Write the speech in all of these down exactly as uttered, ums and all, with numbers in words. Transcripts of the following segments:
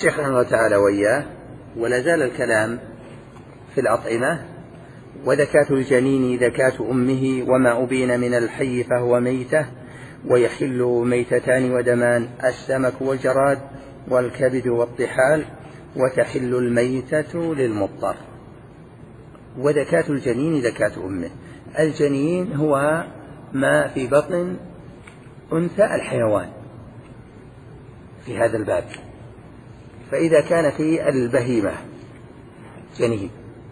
الشيخ رحمه الله تعالى وإياه. ولا زال الكلام في الأطعمة. وذكاة الجنين ذكاة أمه، وما أبين من الحي فهو ميتة، ويحل ميتتان ودمان السمك والجراد والكبد والطحال، وتحل الميتة للمضطر. وذكاة الجنين ذكاة أمه. الجنين هو ما في بطن أنثى الحيوان في هذا الباب. فإذا كان في البهيمة جنين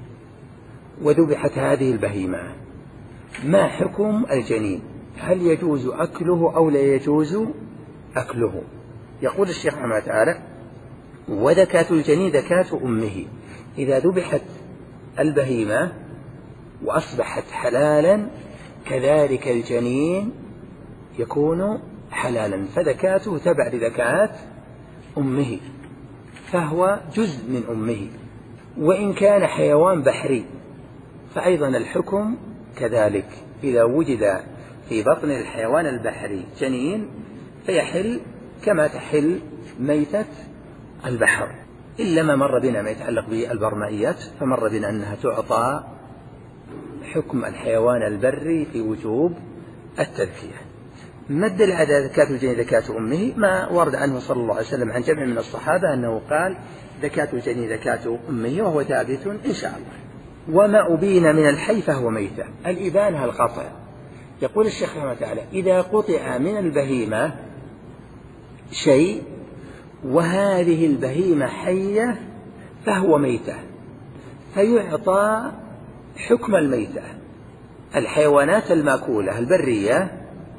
وذبحت هذه البهيمة، ما حكم الجنين؟ هل يجوز أكله أو لا يجوز أكله؟ يقول الشيخ رحمه الله تعالى: وذكاة الجنين ذكاة أمه. إذا ذبحت البهيمة وأصبحت حلالا، كذلك الجنين يكون حلالا، فذكاته تبع لذكاة أمه، فهو جزء من أمه. وإن كان حيوان بحري فأيضا الحكم كذلك. إذا وجد في بطن الحيوان البحري جنين فيحل كما تحل ميتة البحر، إلا ما مر بنا ما يتعلق بالبرمائيات، فمر بنا أنها تعطى حكم الحيوان البري في وجوب التذكية. مد على ذكاة الجنين ذكاة أمه ما ورد عنه صلى الله عليه وسلم عن جمع من الصحابة أنه قال: ذكاة الجنين ذكاة أمه، وهو ثابت إن شاء الله. وما أبين من الحي فهو ميتة. الإبانة القطع. يقول الشيخ رحمه الله تعالى: إذا قطع من البهيمة شيء وهذه البهيمة حية فهو ميتة، فيعطى حكم الميتة. الحيوانات المأكولة البرية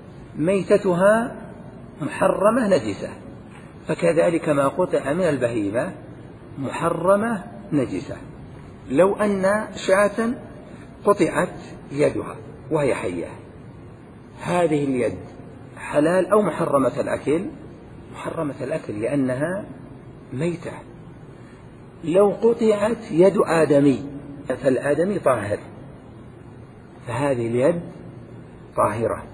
ميتتها محرمة نجسة، فكذلك ما قطع من البهيمة محرمة نجسة. لو أن شاة قطعت يدها وهي حية، هذه اليد حلال أو محرمة الأكل؟ محرمة الأكل لأنها ميتة. لو قطعت يد آدمي فالآدمي طاهر، فهذه اليد طاهرة.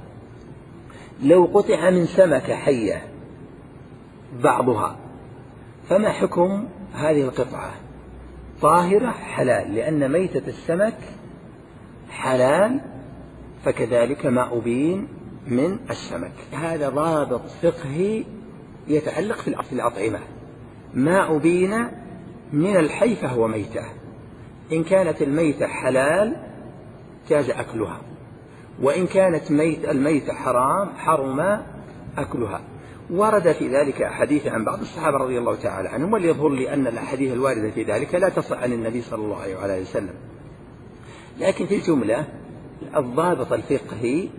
لو قطع من سمكة حية بعضها، فما حكم هذه القطعة؟ طاهرة حلال، لأن ميتة السمك حلال، فكذلك ما أبين من السمك. هذا ضابط فقهي يتعلق في الأطعمة. ما أبين من الحي فهو ميتة. إن كانت الميتة حلال جاز أكلها، وإن كانت ميت الميتة حرام حرم أكلها. ورد في ذلك أحاديث عن بعض الصحابة رضي الله تعالى عنهم، وليظهر لي أن الأحاديث الواردة في ذلك لا تصح عن النبي صلى الله عليه وسلم، لكن في الجملة الضابط الفقهي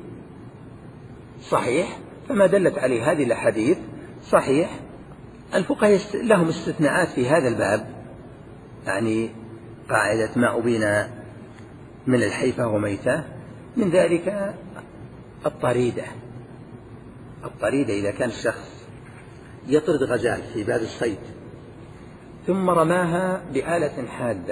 صحيح، فما دلت عليه هذه الأحاديث صحيح. الفقهاء لهم استثناءات في هذا الباب، يعني قاعدة ما أبين من الحي فهو ميتة. من ذلك الطريدة. الطريدة إذا كان الشخص يطرد غزال في باب الصيد ثم رماها بآلة حادة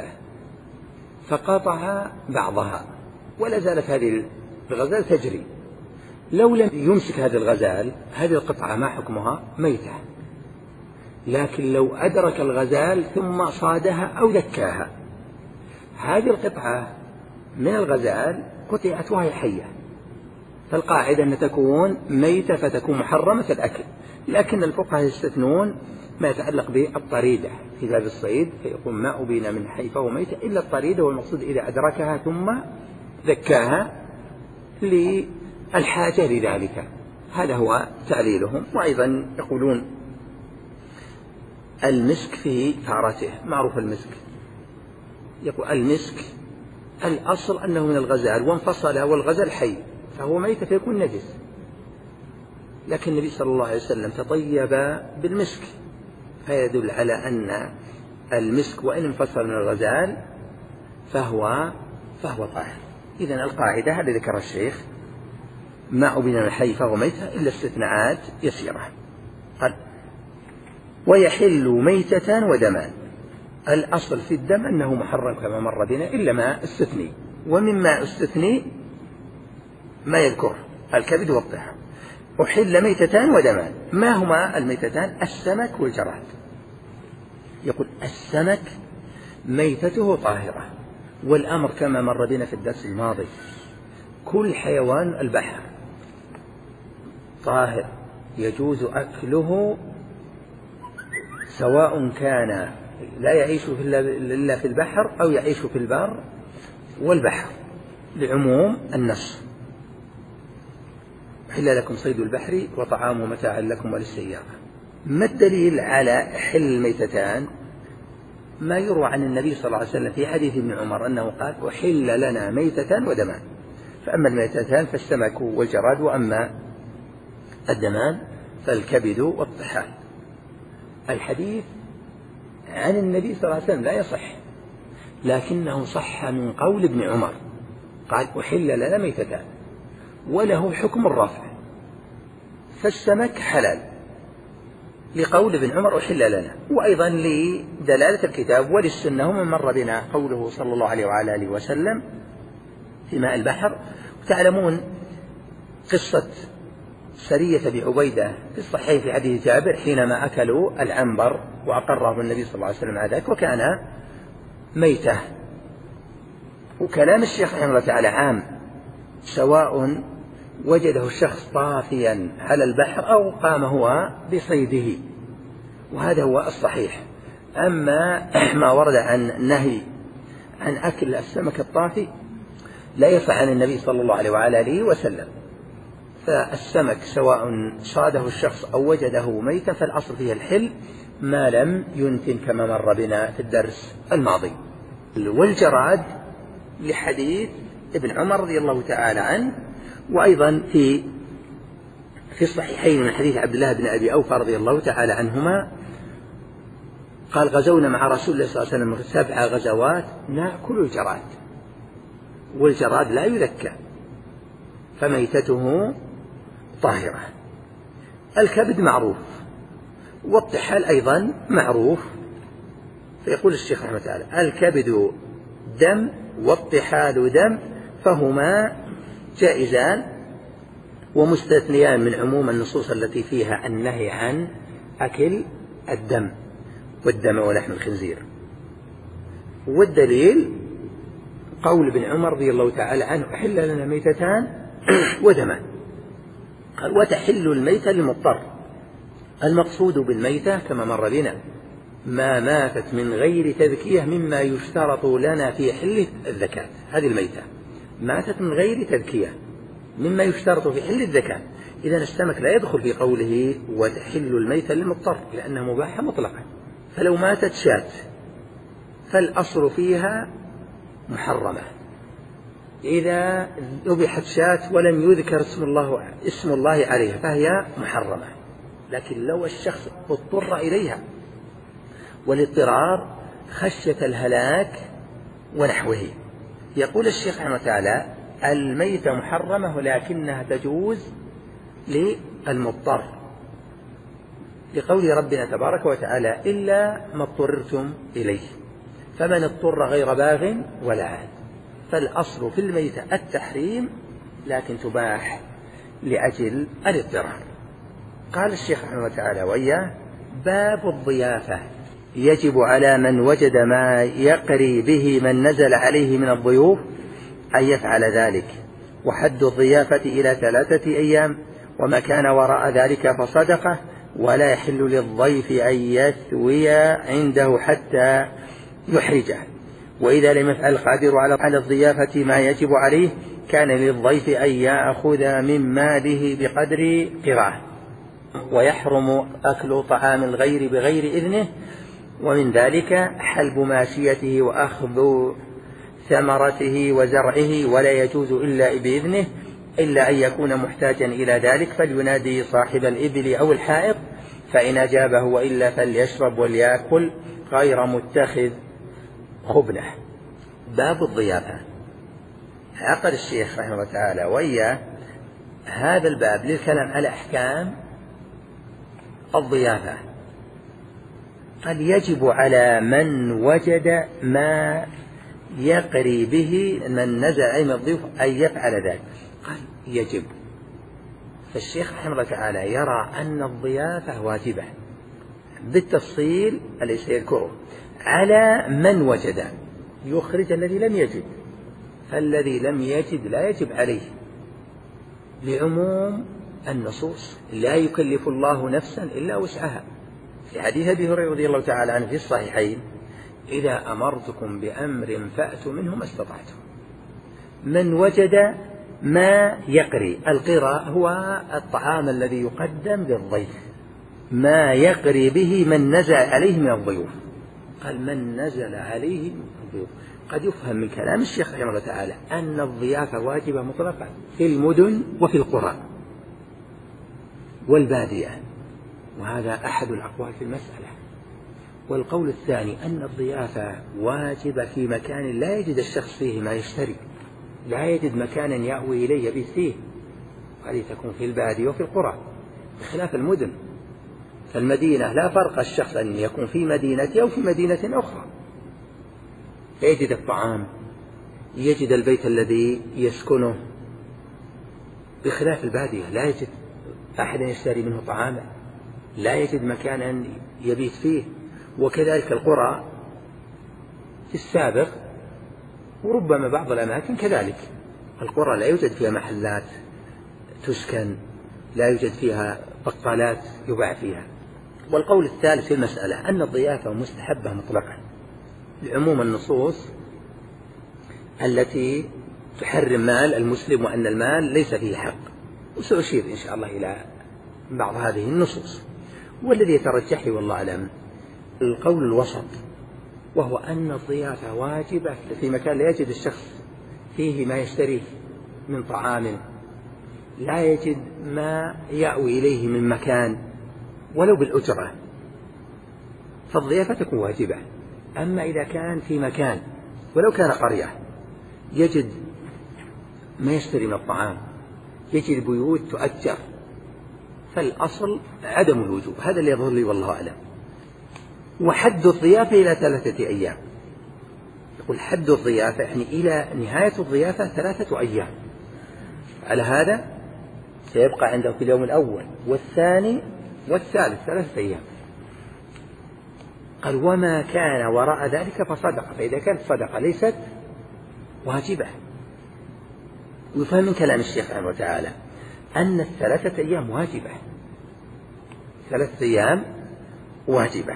فقطع بعضها ولا زالت هذه الغزال تجري، لو لم يمسك هذا الغزال هذه القطعة ما حكمها؟ ميتة. لكن لو أدرك الغزال ثم صادها أو ذكاها، هذه القطعة من الغزال قطعت وهي حية، فالقاعدة أن تكون ميتة فتكون محرمة الأكل. لكن الفقهاء يستثنون ما يتعلق بالطريدة في باب الصيد، فيقول ما أبين من حي فهو ميتة إلا الطريدة، والمقصود إذا أدركها ثم ذكاها للحاجة لذلك. هذا هو تعليلهم. وأيضا يقولون المسك في ثارته، معروف المسك، يقول المسك الأصل أنه من الغزال وانفصل والغزال حي فهو ميت فيكون نجس، لكن النبي صلى الله عليه وسلم تطيب بالمسك، فيدل على أن المسك وإن انفصل من الغزال فهو فهو طاهر. إذن القاعدة هذا ذكر الشيخ: ما أبين من الحي فهو ميت إلا استثناءات يسيرة. قال: ويحل ميتة ودمان. الأصل في الدم أنه محرم كما مر بنا إلا ما استثني، ومما استثني ما يذكر الكبد والطحال. أحل ميتتان ودمان. ما هما الميتتان؟ السمك والجراد. يقول السمك ميتته طاهرة، والأمر كما مر بنا في الدرس الماضي كل حيوان البحر طاهر يجوز أكله، سواء كان لا يعيش إلا في البحر أو يعيش في البر والبحر، لعموم النص: أحل لكم صيد البحر وطعامه متاعا لكم وللسيارة. ما الدليل على حل الميتتان؟ ما يروى عن النبي صلى الله عليه وسلم في حديث ابن عمر أنه قال: أحل لنا ميتتان ودمان، فأما الميتتان فالسمك والجراد، وأما الدمان فالكبد والطحال. الحديث عن النبي صلى الله عليه وسلم لا يصح، لكنه صح من قول ابن عمر، قال: أحل لنا ميتتان، وله حكم الرفع، فالسمك حلال لقول ابن عمر أحل لنا، وأيضا لدلالة الكتاب وللسنة. ومن مر بنا قوله صلى الله عليه وعلى آله وسلم في ماء البحر. تعلمون قصة سرية بعبيدة في الصحيح في حديث جابر حينما أكلوا العنبر وأقره النبي صلى الله عليه وسلم على ذلك وكان ميتة. وكلام الشيخ رحمه الله تعالى عام، سواء وجده الشخص طافيا على البحر أو قام هو بصيده، وهذا هو الصحيح. أما ما ورد عن نهي عن أكل السمك الطافي لا يصح عن النبي صلى الله عليه وعلى آله وسلم. فالسمك سواء صاده الشخص أو وجده ميتا فالأصل فيه الحل ما لم ينتن كما مر بنا في الدرس الماضي. والجراد لحديث ابن عمر رضي الله تعالى عنه، وأيضا في في الصحيحين من حديث عبد الله بن أبي أوفى رضي الله تعالى عنهما قال: غزونا مع رسول الله صلى الله عليه وسلم سبع غزوات نأكل الجراد، والجراد لا يذكى فميتته طاهرة. الكبد معروف، والطحال أيضا معروف. فيقول الشيخ رحمه الله تعالى: الكبد دم والطحال دم، فهما جائزان ومستثنيان من عموم النصوص التي فيها النهي عن أكل الدم والدم ولحم الخنزير. والدليل قول ابن عمر رضي الله تعالى عنه: أحل لنا ميتتان ودمان. قال: وتحل الميتة للمضطر. المقصود بالميتة كما مر بنا ما ماتت من غير تذكية مما يشترط لنا في حل الزكاة. هذه الميتة ماتت من غير تذكية مما يشترط في حل الزكاة. إذن السمك لا يدخل في قوله وتحل الميتة للمضطر، لأنها مباحة مطلقة. فلو ماتت شاة فالأصل فيها محرمة. إذا ذبحت شاة ولم يذكر اسم الله اسم الله عليها فهي محرمة. لكن لو الشخص اضطر إليها، والاضطرار خشية الهلاك ونحوه، يقول الشيخ رحمه الله تعالى: الميتة محرمة ولكنها تجوز للمضطر، لقول ربنا تبارك وتعالى: إلا ما اضطررتم إليه، فمن اضطر غير باغ ولا عاد. فالأصل في الميتة التحريم، لكن تباح لأجل الاضطرار. قال الشيخ رحمه الله تعالى وإياه: باب الضيافة. يجب على من وجد ما يقري به من نزل عليه من الضيوف أن يفعل ذلك، وحد الضيافة إلى ثلاثة أيام، وما كان وراء ذلك فصدقة، ولا يحل للضيف أن يثوي عنده حتى يحرجه. وإذا لم يفعل القادر على الضيافة ما يجب عليه كان للضيف أن يأخذ من ماله بقدر قراه. ويحرم أكل طعام الغير بغير إذنه، ومن ذلك حلب ماشيته وأخذ ثمرته وزرعه، ولا يجوز إلا بإذنه إلا أن يكون محتاجا إلى ذلك، فلينادي صاحب الإبل أو الحائط فإن أجابه، وإلا فليشرب وليأكل غير متخذ خبنه. باب الضيافة. عقد الشيخ رحمه الله تعالى وإياه هذا الباب للكلام على أحكام الضيافة. قد يجب على من وجد ما يقري به من نزل علم الضيوف أن يفعل ذلك. قال يجب. فالشيخ رحمه الله تعالى يرى أن الضيافة واجبة بالتفصيل الذي سيذكره على من وجد يخرج الذي لم يجد، فالذي لم يجد لا يجب عليه لعموم النصوص، لا يكلف الله نفسا إلا وسعها. في حديث أبي هريرة رضي الله تعالى عنه في الصحيحين: إذا أمرتكم بأمر فأتوا منه ما استطعتم. من وجد ما يقري، القراء هو الطعام الذي يقدم للضيف، ما يقري به من نزل عليه من الضيوف. قال من نزل عليه من الضيوف. قد يفهم من كلام الشيخ رحمه الله تعالى أن الضيافة واجبة مطلقا في المدن وفي القرى والبادية، وهذا أحد الأقوال في المسألة. والقول الثاني أن الضيافة واجبة في مكان لا يجد الشخص فيه ما يشتري، لا يجد مكانا يأوي إليه يبيت فيه، هذه تكون في البادية وفي القرى بخلاف المدن. فالمدينة لا فرق الشخص أن يكون في مدينة أو في مدينة أخرى، يجد الطعام، يجد البيت الذي يسكنه، بخلاف البادية لا يجد أحد يشتري منه طعاما، لا يجد مكانا يبيت فيه. وكذلك القرى في السابق، وربما بعض الأماكن كذلك، القرى لا يوجد فيها محلات تسكن، لا يوجد فيها بقالات يباع فيها. والقول الثالث في المسألة أن الضيافة مستحبة مطلقا لعموم النصوص التي تحرم مال المسلم وأن المال ليس فيه حق، وسأشير إن شاء الله إلى بعض هذه النصوص. والذي يترجح لي والله أعلم القول الوسط، وهو أن الضيافة واجبة في مكان لا يجد الشخص فيه ما يشتريه من طعام، لا يجد ما يأوي إليه من مكان ولو بالأجرة، فالضيافة تكون واجبة. أما إذا كان في مكان ولو كان قرية يجد ما يشتري من الطعام، يجد بيوت تؤجر، فالأصل عدم الوجوب. هذا اللي يظهر لي والله أعلم. وحد الضيافة إلى ثلاثة أيام، يقول حد الضيافة يعني إلى نهاية الضيافة ثلاثة أيام. على هذا سيبقى عنده في اليوم الأول والثاني والثالث ثلاثة أيام. قال وما كان وراء ذلك فصدقة، فإذا كانت صدقة ليست واجبة. ويفهم من كلام الشيخ رحمه الله تعالى أن الثلاثة أيام واجبة، ثلاثة أيام واجبة.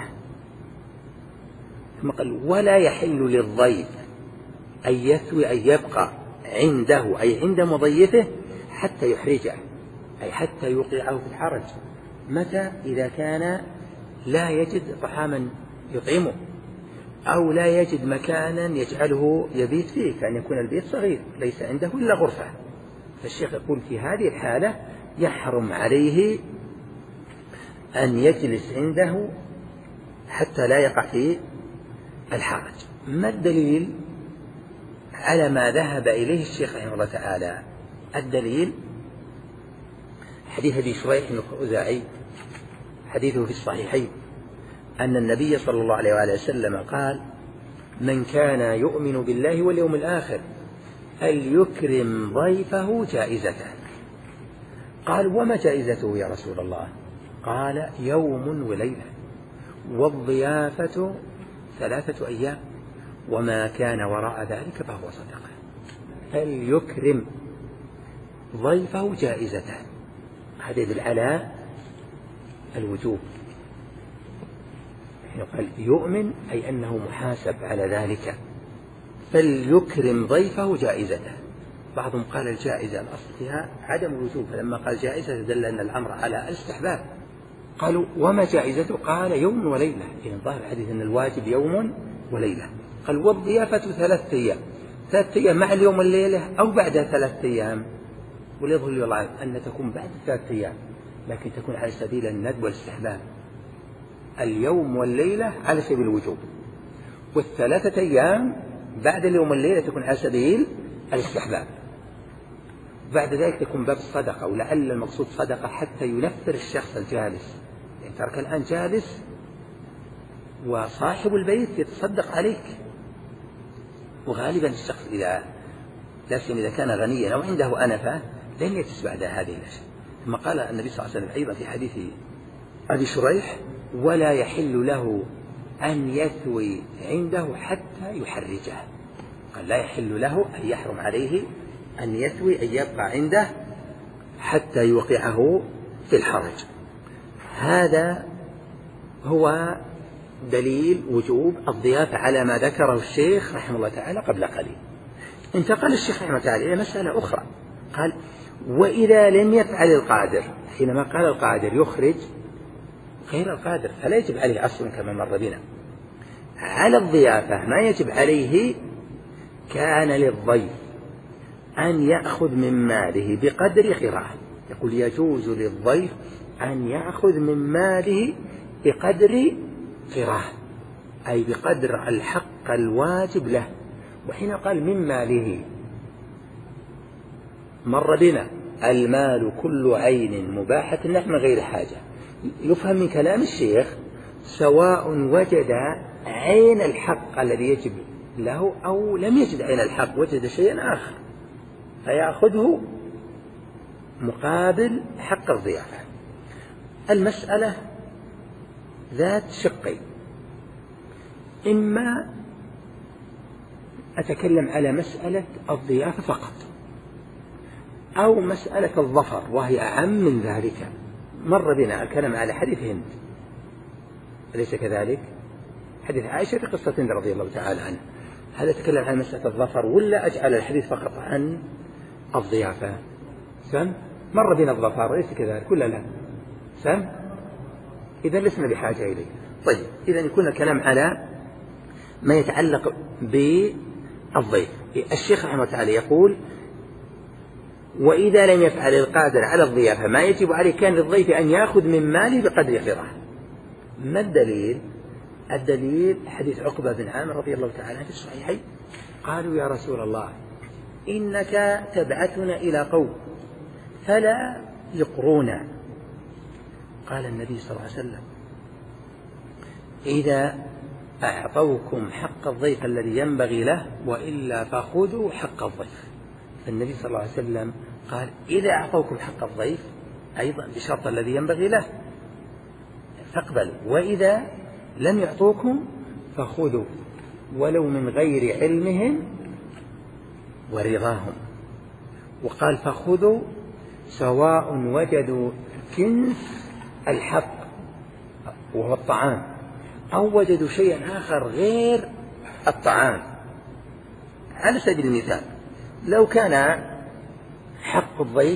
ثم قال ولا يحل للضيف أن يثوي أن يبقى عنده أي عند مضيفه حتى يحرجه، أي حتى يوقعه في الحرج. متى؟ إذا كان لا يجد طعاما يطعمه، أو لا يجد مكانا يجعله يبيت فيه، كأن يكون البيت صغير ليس عنده إلا غرفة. فالشيخ يقول في هذه الحالة يحرم عليه أن يجلس عنده حتى لا يقع في الحرج. ما الدليل على ما ذهب إليه الشيخ رحمه الله تعالى؟ الدليل حديث أبي شريح الخزاعي حديثه في الصحيحين أن النبي صلى الله عليه وآله وسلم قال من كان يؤمن بالله واليوم الآخر فليكرم ضيفه جائزته. قال وما جائزته يا رسول الله؟ قال يوم وليلة، والضيافة ثلاثة أيام، وما كان وراء ذلك فهو صدقة. فليكرم ضيفه جائزته، هذا يدل على الوجوب. قال يؤمن أي أنه محاسب على ذلك. فليكرم ضيفه جائزته. بعضهم قال الجائزة الأصل فيها عدم الوجوب، فلما قال جائزة دل أن الأمر على الاستحباب. قالوا وما جائزته؟ قال يوم وليلة، يعني ظاهر الحديث أن الواجب يوم وليلة. قال والضيافة ثلاثة أيام، ثلاثة أيام مع اليوم والليلة أو بعد ثلاثة أيام. وليظهر لي والله أن تكون بعد ثلاثة أيام، لكن تكون على سبيل الندب والاستحباب. اليوم والليلة على سبيل الوجوب، والثلاثة أيام بعد اليوم والليلة تكون على سبيل الاستحباب. بعد ذلك تكون باب الصدقة، ولعل المقصود صدقة حتى ينفر الشخص الجالس، يعني ترك الآن جالس وصاحب البيت يتصدق عليك. وغالبا الشخص إذا لا سيما إذا كان غنيا أو عنده أنفة لن يتسبع هذه الأشياء. ثم قال النبي صلى الله عليه وسلم أيضا في حديث أبي شريح ولا يحل له أن يثوي عنده حتى يحرجه. قال لا يحل له أن يحرم عليه أن يثوي، أن يبقى عنده حتى يوقعه في الحرج. هذا هو دليل وجوب الضيافة على ما ذكره الشيخ رحمه الله تعالى قبل قليل. انتقل الشيخ رحمه الله تعالى إلى مسألة أخرى، قال وإذا لم يفعل القادر، حينما قال القادر يخرج غير القادر فلا يجب عليه أصلا كما مر بنا. على الضيافة ما يجب عليه كان للضيف أن يأخذ من ماله بقدر قراءة. يقول يجوز للضيف أن يأخذ من ماله بقدر قراءة، أي بقدر الحق الواجب له. وحين قال من ماله مر بنا المال كل عين مباحة نحن غير حاجة. يفهم من كلام الشيخ سواء وجد عين الحق الذي يجب له أو لم يجد عين الحق، وجد شيئا آخر فيأخذه مقابل حق الضيافة. المسألة ذات شقين، إما أتكلم على مسألة الضيافة فقط، أو مسألة الظفر وهي أعم من ذلك. مر بنا الكلام على حديث هند، أليس كذلك؟ حديث عائشة في قصة هند رضي الله تعالى عنها. هل أتكلم عن مسألة الظفر ولا أجعل الحديث فقط عن الضيافة؟ سم مر بنا الظفر أليس كذلك ولا لا؟ سم إذا لسنا بحاجة إليه. طيب إذا يكون الكلام على ما يتعلق بالضيف. الشيخ رحمه الله تعالى يقول وإذا لم يفعل القادر على الضيافة ما يجب عليه كان للضيف أن يأخذ من ماله بقدر قراءة. ما الدليل؟ الدليل حديث عقبة بن عامر رضي الله تعالى عنه في الصحيحين. قالوا يا رسول الله إنك تبعثنا إلى قوم فلا يقرونا. قال النبي صلى الله عليه وسلم إذا أعطوكم حق الضيف الذي ينبغي له وإلا فخذوا حق الضيف. فالنبي صلى الله عليه وسلم قال إذا أعطوكم حق الضيف أيضا بشرط الذي ينبغي له فاقبلوا، وإذا لم يعطوكم فخذوا ولو من غير علمهم ورضاهم. وقال فخذوا سواء وجدوا جنس الحق وهو الطعام أو وجدوا شيئا آخر غير الطعام. على سبيل المثال لو كان حق الضيف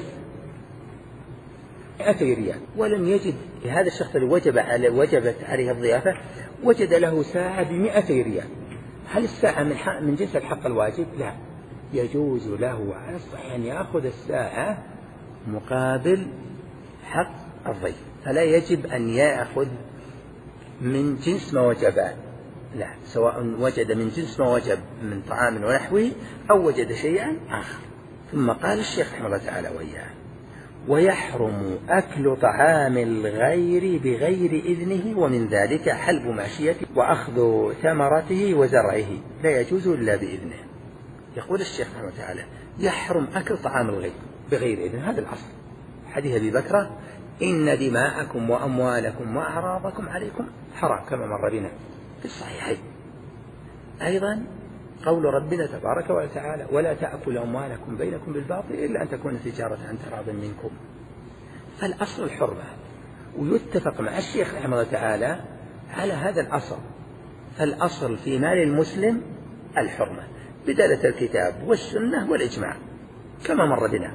مئتي ريال ولم يجد هذا الشخص اللي وجب على وجبت عليه الضيافة وجد له ساعة بمئتي ريال، هل الساعة من, من جنس الحق الواجب؟ لا، يجوز له على الصحيح أن يأخذ الساعة مقابل حق الضيف، فلا يجب أن يأخذ من جنس ما وجب، لا، سواء وجد من جنس ما وجب من طعام ونحوه أو وجد شيئا آخر. ثم قال الشيخ رحمه الله تعالى وإياه ويحرم أكل طعام الغير بغير إذنه ومن ذلك حلب ماشيته وأخذ ثمرته وزرعه لا يجوز إلا بإذنه. يقول الشيخ رحمه الله تعالى يحرم أكل طعام الغير بغير إذن، هذا الأصل. حديث أبي بكر إن دماءكم وأموالكم وأعراضكم عليكم حرام كما مر بنا في الصحيحين. أيضا قول ربنا تبارك وتعالى ولا تأكلوا أموالكم بينكم بالباطل إلا أن تكون تجارة عن تراض منكم. فالأصل الحرمة، ويتفق مع الشيخ رحمه الله تعالى على هذا الأصل. فالأصل في مال المسلم الحرمة بدلة الكتاب والسنة والإجماع كما مر بنا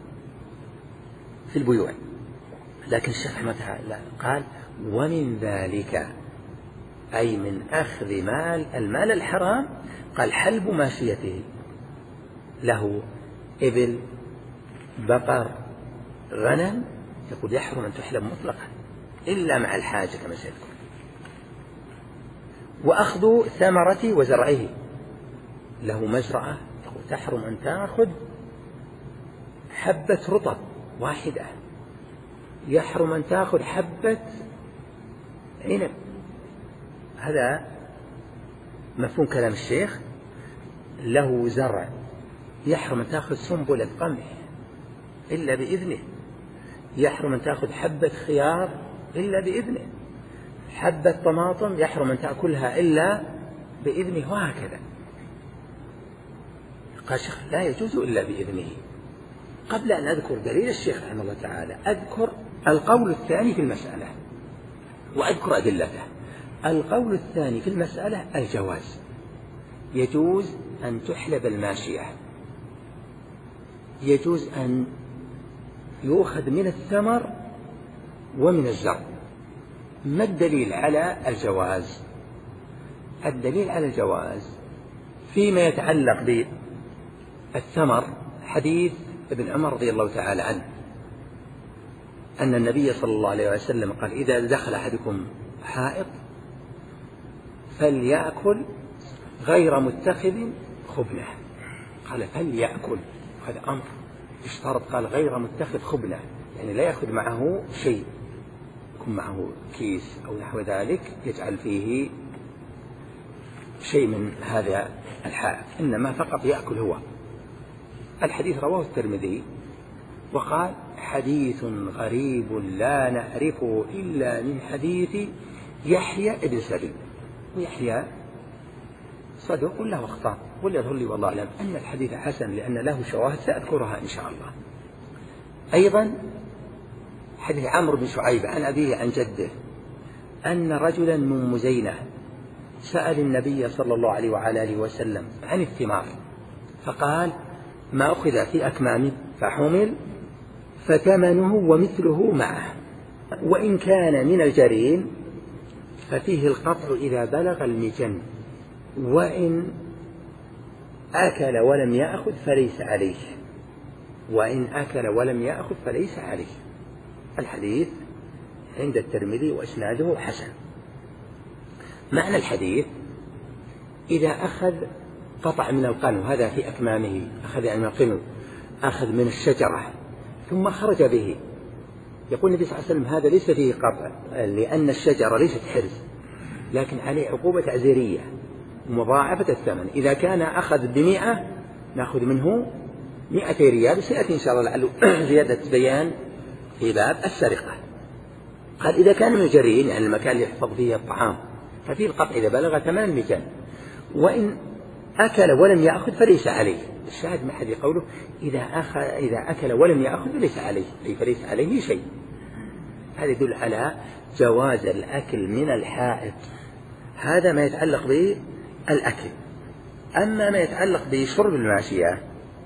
في البيوع. لكن الشيخ رحمه الله تعالى قال ومن ذلك أي من أخذ مال المال الحرام، قال حلب ماشيته، له إبل بقر غنم، يقول يحرم أن تحلب مطلقا إلا مع الحاجة كما سيذكر. وأخذ ثمرة وزرعه، له مزرعة، يقول تحرم أن تأخذ حبة رطب واحدة، يحرم أن تأخذ حبة عنب. هذا مفهوم كلام الشيخ. له زرع، يحرم أن تأخذ سنبلة قمح إلا بإذنه، يحرم أن تأخذ حبة خيار إلا بإذنه. حبة طماطم يحرم أن تأكلها إلا بإذنه، وهكذا. قال الشيخ لا يجوز إلا بإذنه. قبل أن أذكر دليل الشيخ رحمه الله تعالى أذكر القول الثاني في المسألة وأذكر أدلته. القول الثاني في المسألة الجواز، يجوز أن تحلب الماشية، يجوز أن يؤخذ من الثمر ومن الزرع. ما الدليل على الجواز؟ الدليل على الجواز فيما يتعلق بالثمر حديث ابن عمر رضي الله تعالى عنه أن النبي صلى الله عليه وسلم قال إذا دخل أحدكم حائط فليأكل غير متخذ خبنة. قال فليأكل، هذا أمر اشترط، قال غير متخذ خبنة، يعني لا يأخذ معه شيء، يكون معه كيس أو نحو ذلك يجعل فيه شيء من هذا الحائط، إنما فقط يأكل هو. الحديث رواه الترمذي وقال حديث غريب لا نعرفه إلا من حديث يحيى ابن سعيد. ويحيى صدوق له أخطاء، واللي يظهر لي والله أعلم أن الحديث حسن لأن له شواهد سأذكرها إن شاء الله. أيضا حديث عمرو بن شعيب عن أبيه عن جده أن رجلا من مزينة سأل النبي صلى الله عليه وعلى آله وسلم عن الثمار فقال ما أخذ في أكمام فحمل فثمنه ومثله معه، وإن كان من الجرين ففيه القطع إذا بلغ المجن، وإن أكل ولم يأخذ فليس عليه، وإن أكل ولم يأخذ فليس عليه. الحديث عند الترمذي وإسناده حسن. معنى الحديث إذا أخذ قطع من القنو، هذا في أكمامه، أخذ يعني من القنو، أخذ من الشجرة ثم خرج به، يقول النبي صلى الله عليه وسلم هذا ليس فيه قطع لأن الشجرة ليست حرز، لكن عليه عقوبة تعزيرية مضاعفة الثمن. إذا كان أخذ بمئة نأخذ منه مئتي ريال، سيأتي إن شاء الله لعله زيادة بيان في باب السرقة. قال إذا كان من الجرين يعني المكان اللي يحفظ فيه الطعام ففيه القطع إذا بلغ ثمان مجان، وإن أكل ولم يأخذ فليس عليه. الشاهد من حديث قوله إذا, أخذ إذا أكل ولم يأخذ فليس عليه، أي فليس عليه شيء. هذا يدل على جواز الأكل من الحائط. هذا ما يتعلق بالأكل. أما ما يتعلق بشرب الماشية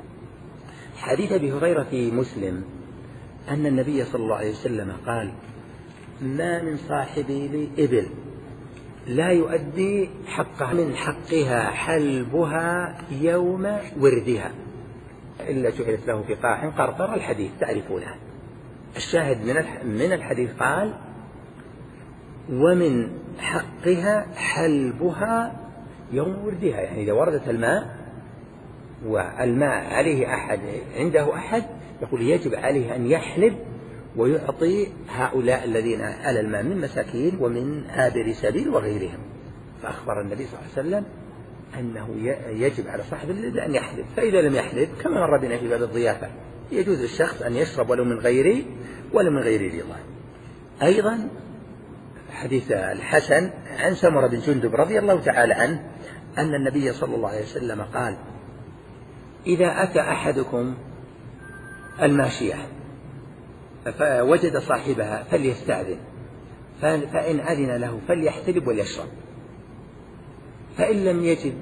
حديث أبي هريرة في مسلم أن النبي صلى الله عليه وسلم قال ما من صاحبي لي إبل لا يؤدي حقها من حقها حلبها يوم وردها إلا جعلت له في قاع قرطر. الحديث تعرفونه. الشاهد من الحديث قال ومن حقها حلبها يوم وردها، يعني إذا وردت الماء والماء عليه أحد عنده أحد يقول يجب عليه أن يحلب ويعطي هؤلاء الذين على الماء من مساكين ومن آبر سبيل وغيرهم. فأخبر النبي صلى الله عليه وسلم أنه يجب على صاحب اليد أن يحلب، فإذا لم يحلب كما مر بنا في باب الضيافة يجوز للشخص أن يشرب ولو من غير ولو من غير رضا. أيضا حديث الحسن عن سمرة بن جندب رضي الله تعالى عنه أن النبي صلى الله عليه وسلم قال إذا أتى أحدكم الماشية فوجد صاحبها فليستأذن، فإن أذن له فليحتلب وليشرب، فإن لم يجد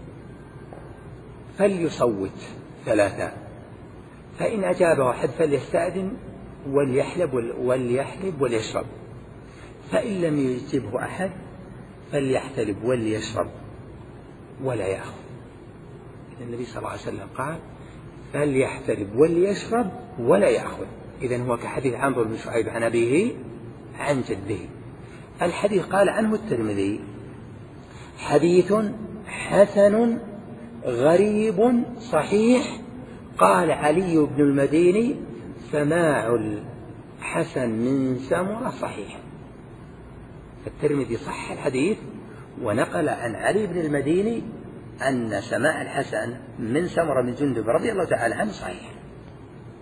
فليصوت ثلاثة، فإن أجابه أحد فليستأذن وليحلب وليحلب وليشرب، فإن لم يجبه أحد فليحتلب وليشرب ولا يأخذ. النبي صلى الله عليه وسلم قال فليحتلب وليشرب ولا يأخذ. إذن هو كحديث عمرو بن شعيب عن أبيه عن جده. الحديث قال عنه الترمذي حديث حسن غريب صحيح. قال علي بن المديني سماع الحسن من سمرة صحيح. الترمذي صح الحديث ونقل عن علي بن المديني أن سماع الحسن من سمرة بن جندب رضي الله تعالى عنه صحيح،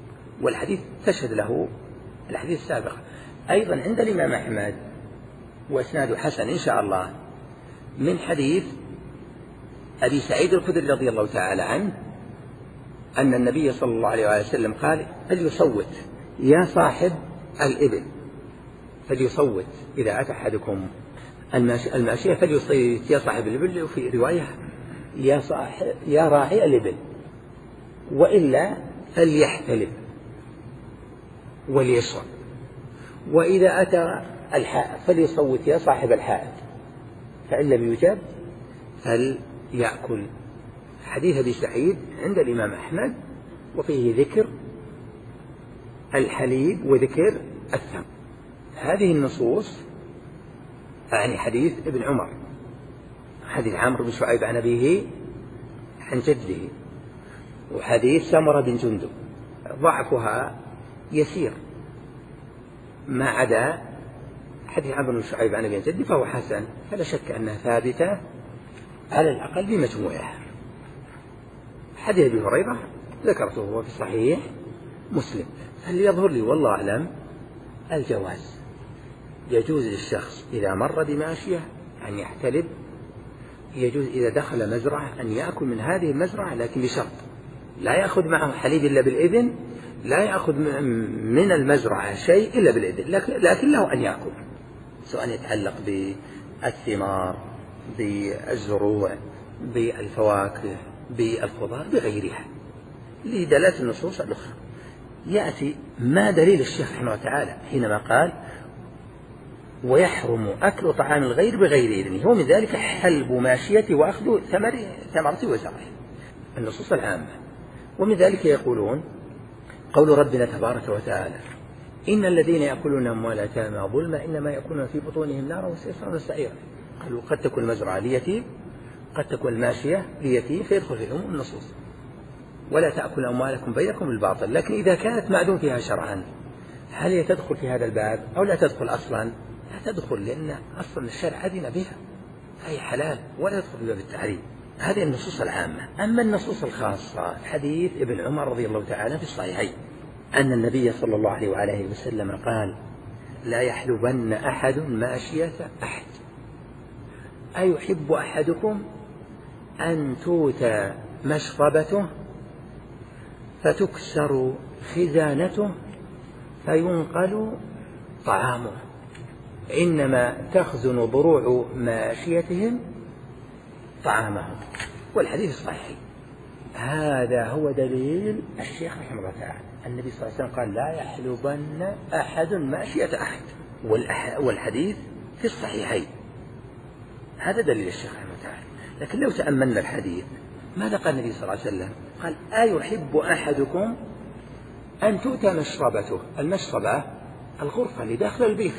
والحديث تشهد له الحديث السابق. أيضا عند الإمام أحمد وإسناده حسن إن شاء الله، من حديث أبي سعيد الخدري رضي الله تعالى عنه أن النبي صلى الله عليه وسلم قال: فليصوت يا صاحب الإبل، فليصوت إذا أتى أحدكم الماشية فليصوت يا صاحب الإبل، وفي رواية يا صاحب يا راعي الإبل، وإلا فليحتلب وليشرب، وإذا أتى الحائط فليصوت يا صاحب الحائط، فإن لم يجب فليأكل. حديث أبي سعيد عند الإمام أحمد، وفيه ذكر الحليب وذكر الثمر. هذه النصوص يعني حديث ابن عمر، حديث عمرو بن شعيب عن أبيه عن جده، وحديث سمرة بن جندب ضعفها يسير، ما عدا حديث عمرو بن شعيب عن أبيه عن جده فهو حسن، فلا شك أنها ثابتة على الأقل بمجموعها. حديث أبي هريرة ذكرته هو في صحيح مسلم. هل يظهر لي والله أعلم الجواز، يجوز للشخص إذا مر بماشية أن يحتلب، يجوز إذا دخل مزرعة أن يأكل من هذه المزرعة، لكن بشرط لا يأخذ معه حليب إلا بالإذن، لا يأخذ من المزرعة شيء إلا بالإذن، لكن له أن يأكل، سواء يتعلق بالثمار بالزروع بالفواكه بالخضار بغيرها، لدلالة النصوص الأخرى. يأتي ما دليل الشيخ رحمه الله تعالى حينما قال: ويحرم أكل طعام الغير بغير إذنه، ومن ذلك حلب ماشيته وأخذ ثمرته وزرعه، النصوص العامة. ومن ذلك يقولون قول ربنا تبارك وتعالى: إن الذين يأكلون أموال اليتامى ظلما إنما يأكلون في بطونهم نارا وسيصلون سعيرا. قالوا قد تكون المزرعة ليتيم، قد تكون الماشية ليتيم، فيدخل في عموم النصوص. ولا تأكل أموالكم بينكم بالباطل، لكن إذا كانت معدوم فيها شرعا هل هي تدخل في هذا الباب أو لا تدخل أصلا؟ لا تدخل، لأن أصلا الشرع أذن بها، هي حلال ولا تدخل في باب التحريم. هذه النصوص العامة. أما النصوص الخاصة، حديث ابن عمر رضي الله تعالى في الصحيحين أن النبي صلى الله عليه وآله وسلم قال: لا يحلبن أحد ماشية أحد، أيحب أحدكم أن توتى مشربته فتكسر خزانته فينقل طعامه، إنما تخزن ضروع ماشيتهم طعامهم. والحديث الصحيح. هذا هو دليل الشيخ رحمه الله تعالى. النبي صلى الله عليه وسلم قال: لا يحلبن أحد ماشية أحد، والحديث في الصحيحين. هذا دليل الشيخ رحمه الله تعالى. لكن لو تأملنا الحديث ماذا قال النبي صلى الله عليه وسلم؟ قال: أيحب أحدكم أن تؤتى مشربته، المشربة الغرفة اللي داخل البيت،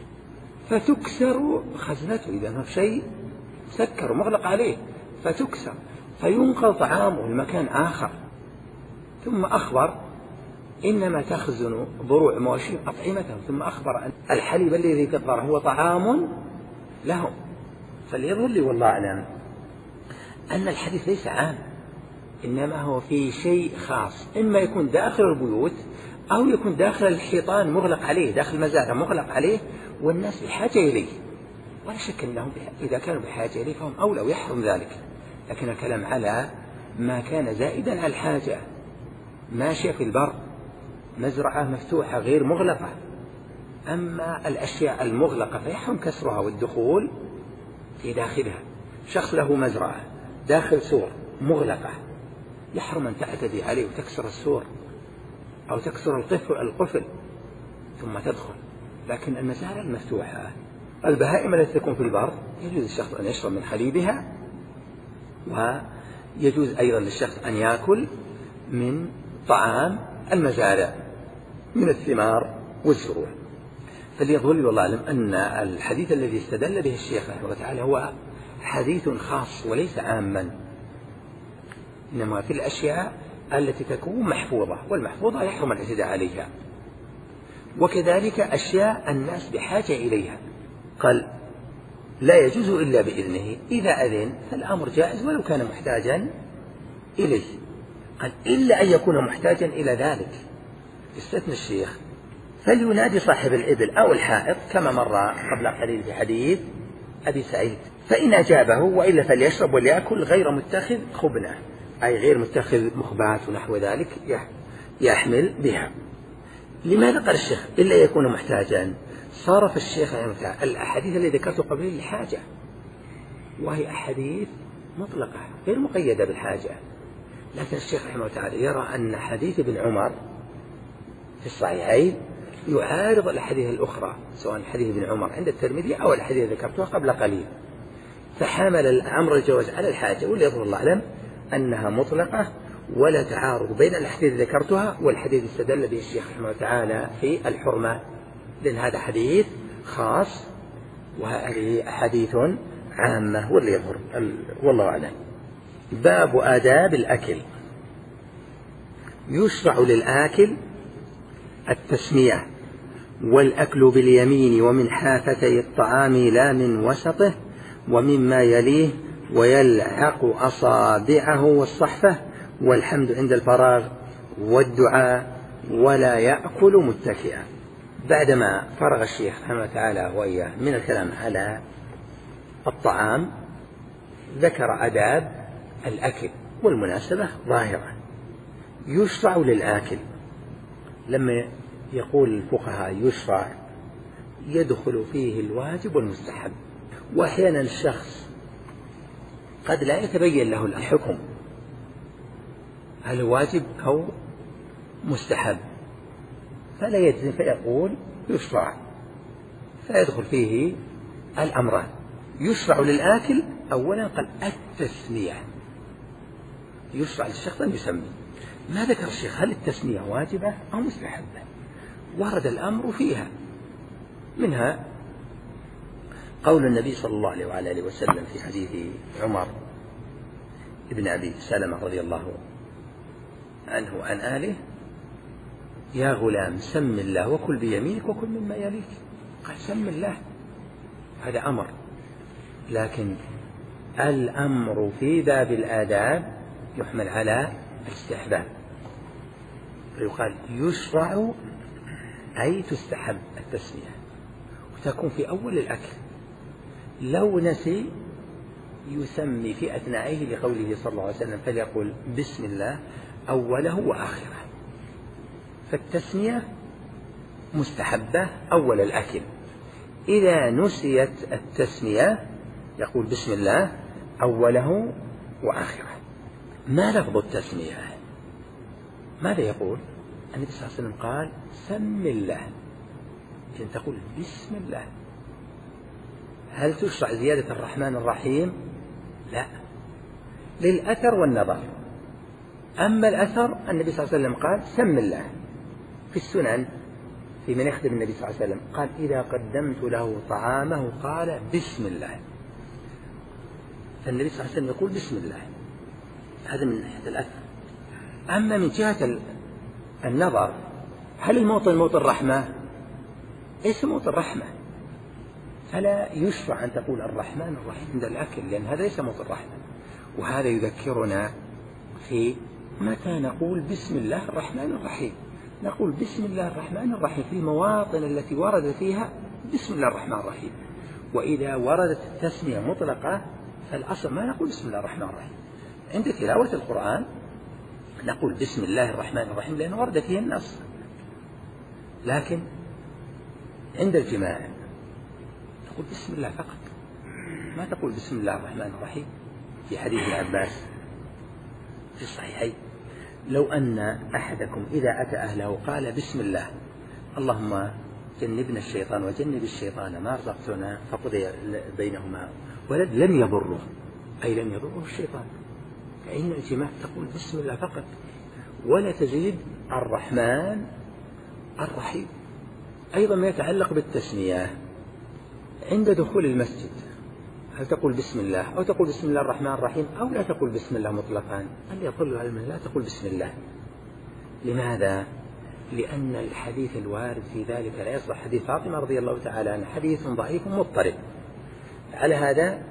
فتكسر خزنته، إذا ما في شيء سكر ومغلق عليه فتكسر، فينقل طعامه لمكان آخر. ثم أخبر: إنما تخزن ضروع مواشين أطعمتهم، ثم أخبر أن الحليب الذي في الضرع هو طعام لهم. فليظهر لي والله أعلم أن الحديث ليس عام، إنما هو في شيء خاص، إما يكون داخل البيوت أو يكون داخل الحيطان مغلق عليه، داخل المزارع مغلق عليه والناس بحاجة إليه، ولا شك أنهم إذا كانوا بحاجة إليه فهم أولى ويحرم ذلك. لكن الكلام على ما كان زائدا على الحاجة، ماشية في البر، مزرعة مفتوحة غير مغلقة. أما الأشياء المغلقة فيحرم كسرها والدخول في داخلها. شخص له مزرعة داخل سور مغلقة، يحرم أن تعتدي عليه وتكسر السور أو تكسر القفل القفل ثم تدخل. لكن المزارع المفتوحة، البهائم التي تكون في البر، يجوز الشخص أن يشرب من حليبها، ويجوز أيضا للشخص أن يأكل من طعام المزارع من الثمار والزروع. فليظهر لي والله أعلم أن الحديث الذي استدل به الشيخ رحمه الله تعالى هو حديث خاص وليس عاما، إنما في الأشياء التي تكون محفوظة، والمحفوظة يحرم الاعتداء عليها. وكذلك أشياء الناس بحاجة إليها، قال: لا يجوز إلا بإذنه، إذا أذن فالأمر جائز ولو كان محتاجا إليه. قال: إلا أن يكون محتاجا إلى ذلك. استثنى الشيخ فلينادي صاحب الإبل أو الحائط كما مر قبل قليل في حديث أبي سعيد، فإن أجابه وإلا فليشرب وليأكل غير متخذ خبنة، أي غير متخذ مخبات ونحو ذلك يحمل بها. لماذا قال الشيخ إلا يكون محتاجا؟ صارف الشيخ الأحاديث التي ذكرت قبل الحاجة، وهي أحاديث مطلقة غير مقيدة بالحاجة، لكن الشيخ رحمه الله تعالى يرى أن حديث ابن عمر في الصحيحين يعارض الأحاديث الأخرى، سواء حديث ابن عمر عند الترمذي أو الحديث ذكرتها قبل قليل، فحمل الأمر الجواز على الحاجة، واللي يظهر الله أعلم أنها مطلقة ولا تعارض بين الحديث ذكرتها والحديث استدل به الشيخ رحمه الله تعالى في الحرمة، لأن هذا حديث خاص وهذه أحاديث عامة واللي يظهر والله أعلم. باب آداب الأكل. يشرع للآكل التسمية والأكل باليمين ومن حافتي الطعام لا من وسطه ومما يليه، ويلعق أصابعه والصحفة، والحمد عند الفراغ والدعاء، ولا يأكل متكئا. بعدما فرغ الشيخ رحمه الله تعالى وإياه من الكلام على الطعام ذكر آداب الأكل، والمناسبة ظاهرة. يشرع للآكل، لما يقول الفقهاء يشرع يدخل فيه الواجب والمستحب، وأحيانا الشخص قد لا يتبين له الحكم هل واجب أو مستحب، فلا يجزم فيقول يشرع، فيدخل فيه الأمران. يشرع للآكل أولا قال التسمية، يشرع للشخص أن يسمي. ما ذكر الشيخ هل التسمية واجبة أو مستحبة، ورد الأمر فيها، منها قول النبي صلى الله عليه وعلى آله وسلم في حديث عمر ابن أبي سلمة رضي الله عنه وعن آله: يا غلام سم الله وكل بيمينك وكل مما يليك. قال سم الله، هذا أمر، لكن الأمر في باب الآداب يحمل على الاستحباب، فيقال يشرع أي تستحب التسمية، وتكون في أول الأكل. لو نسي يسمي في أثنائه لقوله صلى الله عليه وسلم فليقل بسم الله أوله وآخره، فالتسمية مستحبة أول الأكل. إذا نسيت التسمية يقول بسم الله أوله وآخره. ما لفظ التسمية؟ ماذا يقول؟ النبي صلى الله عليه وسلم قال سم الله، إذن تقول بسم الله. هل تشرع زيادة الرحمن الرحيم؟ لا، للأثر والنظر. أما الأثر النبي صلى الله عليه وسلم قال سم الله. في السنن في من يخدم النبي صلى الله عليه وسلم قال إذا قدمت له طعامه قال بسم الله، فالنبي صلى الله عليه وسلم يقول بسم الله، هذا من ناحية الأثر. أما من جهة النظر هل الموطن موطن رحمة؟ ليس موطن رحمة، فلا يشرع أن تقول الرحمن الرحيم عند الأكل، لأن هذا ليس موطن رحمة. وهذا يذكرنا في متى نقول بسم الله الرحمن الرحيم. نقول بسم الله الرحمن الرحيم في المواطن التي ورد فيها بسم الله الرحمن الرحيم، وإذا وردت التسمية مطلقة فالأصل ما نقول بسم الله الرحمن الرحيم. عند تلاوة القرآن نقول بسم الله الرحمن الرحيم لأن ورد فيه النص، لكن عند الجماع تقول بسم الله فقط، ما تقول بسم الله الرحمن الرحيم. في حديث العباس في الصحيحين: لو أن أحدكم إذا أتى أهله قال بسم الله اللهم جنبنا الشيطان وجنب الشيطان ما رزقتنا فقضي بينهما ولد لم يضره، أي لم يضره الشيطان. فإن الجماع تقول بسم الله فقط ولا تزيد الرحمن الرحيم. أيضا ما يتعلق بالتسمية عند دخول المسجد هل تقول بسم الله أو تقول بسم الله الرحمن الرحيم أو لا تقول بسم الله مطلقا؟ هل يقول علم لا تقول بسم الله. لماذا؟ لأن الحديث الوارد في ذلك لا يصلح حديث فاطمة رضي الله تعالى عنها، حديث ضعيف مضطرب. على هذا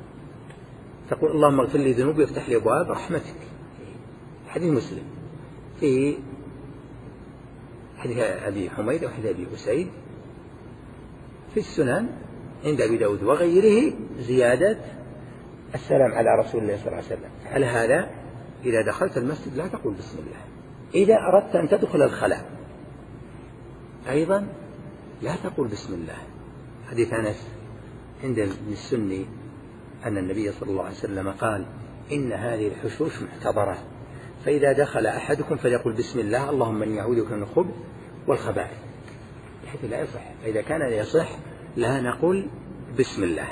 تقول اللهم اغفر لي ذنوبي وافتح لي أبواب رحمتك، حديث مسلم. في حديث أبي حميد وحديث أبي أسيد في السنن عند أبي داود وغيره زيادة السلام على رسول الله صلى الله عليه وسلم. على هذا إذا دخلت المسجد لا تقول بسم الله. إذا أردت أن تدخل الخلاء أيضا لا تقول بسم الله. حديث أنس عند ابن السني أن النبي صلى الله عليه وسلم قال إن هذه الحشوش محتضرة، فإذا دخل أحدكم فليقول بسم الله اللهم إني أعوذ بك من الخبث والخبائث، بحيث لا يصح. فإذا كان لا يصح لا نقول بسم الله.